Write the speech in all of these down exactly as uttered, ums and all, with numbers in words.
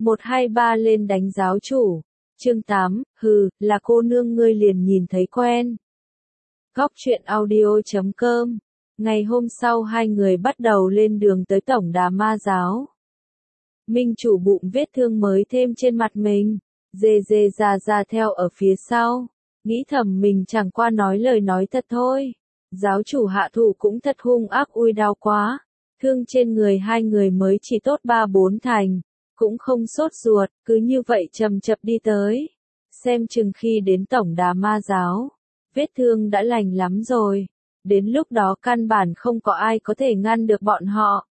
một hai ba lên đánh giáo chủ. Chương tám, hừ, là cô nương ngươi liền nhìn thấy quen. Góc truyện audio chấm com. Ngày hôm sau hai người bắt đầu lên đường tới tổng đà ma giáo. Minh chủ bụng vết thương mới thêm trên mặt mình, dê dê ra ra theo ở phía sau, nghĩ thầm mình chẳng qua nói lời nói thật thôi. Giáo chủ hạ thủ cũng thật hung ác, ui đau quá, thương trên người hai người mới chỉ tốt ba bốn thành, cũng không sốt ruột, cứ như vậy chậm chậm đi tới. Xem chừng khi đến tổng đà ma giáo, vết thương đã lành lắm rồi, đến lúc đó căn bản không có ai có thể ngăn được bọn họ.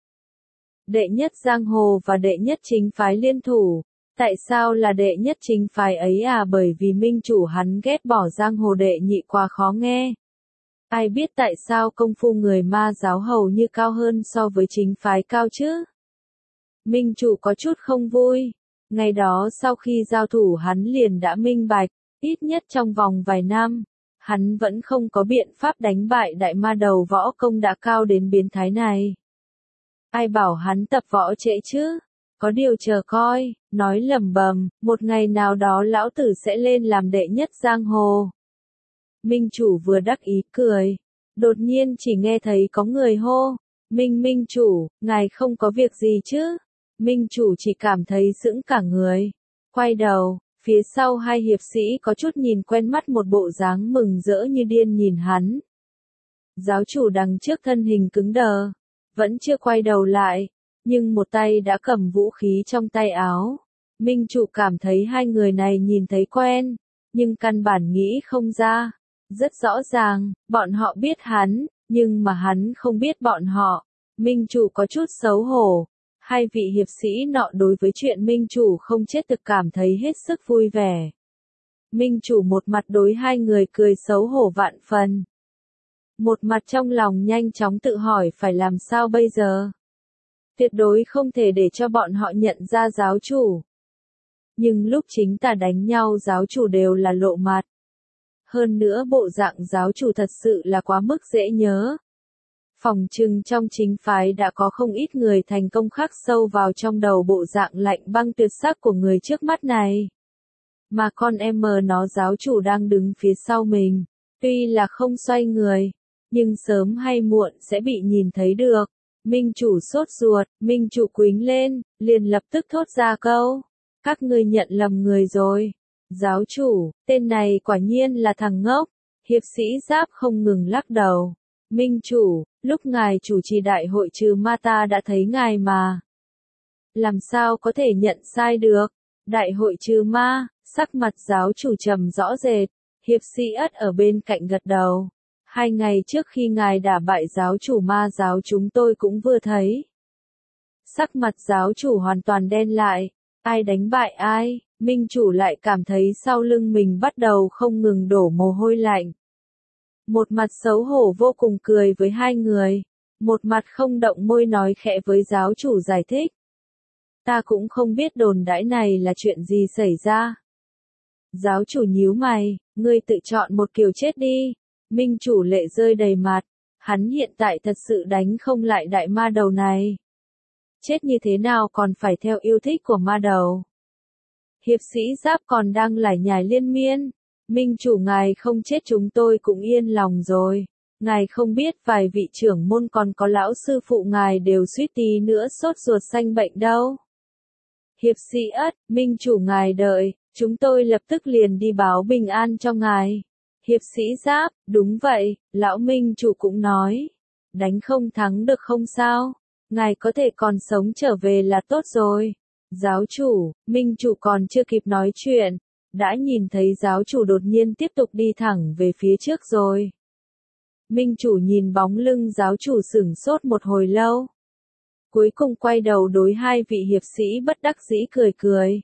Đệ nhất giang hồ và đệ nhất chính phái liên thủ. Tại sao là đệ nhất chính phái ấy à? Bởi vì minh chủ hắn ghét bỏ giang hồ đệ nhị quá khó nghe. Ai biết tại sao công phu người ma giáo hầu như cao hơn so với chính phái cao chứ? Minh chủ có chút không vui. Ngày đó sau khi giao thủ hắn liền đã minh bạch, ít nhất trong vòng vài năm, hắn vẫn không có biện pháp đánh bại đại ma đầu võ công đã cao đến biến thái này. Ai bảo hắn tập võ trễ chứ? Có điều chờ coi, nói lẩm bẩm, một ngày nào đó lão tử sẽ lên làm đệ nhất giang hồ. Minh chủ vừa đắc ý cười, đột nhiên chỉ nghe thấy có người hô, Minh Minh chủ, ngài không có việc gì chứ? Minh chủ chỉ cảm thấy sững cả người, quay đầu, phía sau hai hiệp sĩ có chút nhìn quen mắt, một bộ dáng mừng rỡ như điên nhìn hắn. Giáo chủ đằng trước thân hình cứng đờ, vẫn chưa quay đầu lại, nhưng một tay đã cầm vũ khí trong tay áo. Minh chủ cảm thấy hai người này nhìn thấy quen, nhưng căn bản nghĩ không ra. Rất rõ ràng, bọn họ biết hắn, nhưng mà hắn không biết bọn họ. Minh chủ có chút xấu hổ. Hai vị hiệp sĩ nọ đối với chuyện minh chủ không chết thực cảm thấy hết sức vui vẻ. Minh chủ một mặt đối hai người cười xấu hổ vạn phần, một mặt trong lòng nhanh chóng tự hỏi phải làm sao bây giờ. Tuyệt đối không thể để cho bọn họ nhận ra giáo chủ. Nhưng lúc chính tà đánh nhau giáo chủ đều là lộ mặt. Hơn nữa bộ dạng giáo chủ thật sự là quá mức dễ nhớ. Phòng trừng trong chính phái đã có không ít người thành công khắc sâu vào trong đầu bộ dạng lạnh băng tuyệt sắc của người trước mắt này. Mà con em mờ nó giáo chủ đang đứng phía sau mình, tuy là không xoay người, nhưng sớm hay muộn sẽ bị nhìn thấy được. Minh chủ sốt ruột, minh chủ quýnh lên, liền lập tức thốt ra câu, các ngươi nhận lầm người rồi. Giáo chủ, tên này quả nhiên là thằng ngốc. Hiệp sĩ giáp không ngừng lắc đầu. Minh chủ, lúc ngài chủ trì đại hội trừ ma ta đã thấy ngài mà. Làm sao có thể nhận sai được? Đại hội trừ ma, sắc mặt giáo chủ trầm rõ rệt. Hiệp sĩ ất ở bên cạnh gật đầu. Hai ngày trước khi ngài đả bại giáo chủ ma giáo chúng tôi cũng vừa thấy. Sắc mặt giáo chủ hoàn toàn đen lại. Ai đánh bại ai? Minh chủ lại cảm thấy sau lưng mình bắt đầu không ngừng đổ mồ hôi lạnh. Một mặt xấu hổ vô cùng cười với hai người, một mặt không động môi nói khẽ với giáo chủ giải thích. Ta cũng không biết đồn đãi này là chuyện gì xảy ra. Giáo chủ nhíu mày, ngươi tự chọn một kiểu chết đi. Minh chủ lệ rơi đầy mặt, hắn hiện tại thật sự đánh không lại đại ma đầu này. Chết như thế nào còn phải theo yêu thích của ma đầu. Hiệp sĩ giáp còn đang lải nhải liên miên. Minh chủ ngài không chết chúng tôi cũng yên lòng rồi. Ngài không biết vài vị trưởng môn còn có lão sư phụ ngài đều suýt tí nữa sốt ruột sanh bệnh đâu. Hiệp sĩ ất, minh chủ ngài đợi, chúng tôi lập tức liền đi báo bình an cho ngài. Hiệp sĩ giáp, đúng vậy, lão minh chủ cũng nói. Đánh không thắng được không sao, ngài có thể còn sống trở về là tốt rồi. Giáo chủ, minh chủ còn chưa kịp nói chuyện, đã nhìn thấy giáo chủ đột nhiên tiếp tục đi thẳng về phía trước rồi. Minh chủ nhìn bóng lưng giáo chủ sửng sốt một hồi lâu. Cuối cùng quay đầu đối hai vị hiệp sĩ bất đắc dĩ cười cười.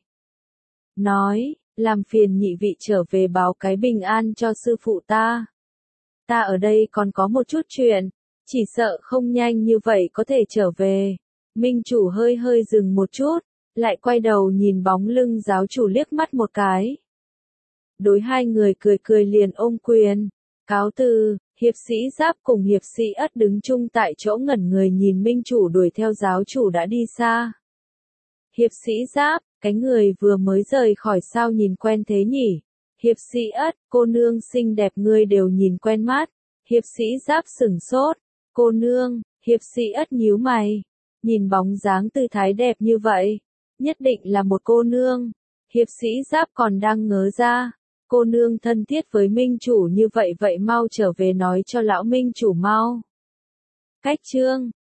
Nói, làm phiền nhị vị trở về báo cái bình an cho sư phụ ta. Ta ở đây còn có một chút chuyện, chỉ sợ không nhanh như vậy có thể trở về. Minh chủ hơi hơi dừng một chút, lại quay đầu nhìn bóng lưng giáo chủ liếc mắt một cái. Đối hai người cười cười liền ôm quyền, cáo từ. Hiệp sĩ giáp cùng hiệp sĩ ất đứng chung tại chỗ ngẩn người nhìn minh chủ đuổi theo giáo chủ đã đi xa. Hiệp sĩ Giáp, cái người vừa mới rời khỏi sao nhìn quen thế nhỉ? Hiệp sĩ Ất, cô nương xinh đẹp ngươi đều nhìn quen mắt. Hiệp sĩ Giáp sửng sốt. Cô nương, hiệp sĩ Ất nhíu mày. Nhìn bóng dáng tư thái đẹp như vậy. Nhất định là một cô nương. Hiệp sĩ Giáp còn đang ngớ ra. Cô nương thân thiết với minh chủ như vậy vậy mau trở về nói cho lão minh chủ mau. Cách chương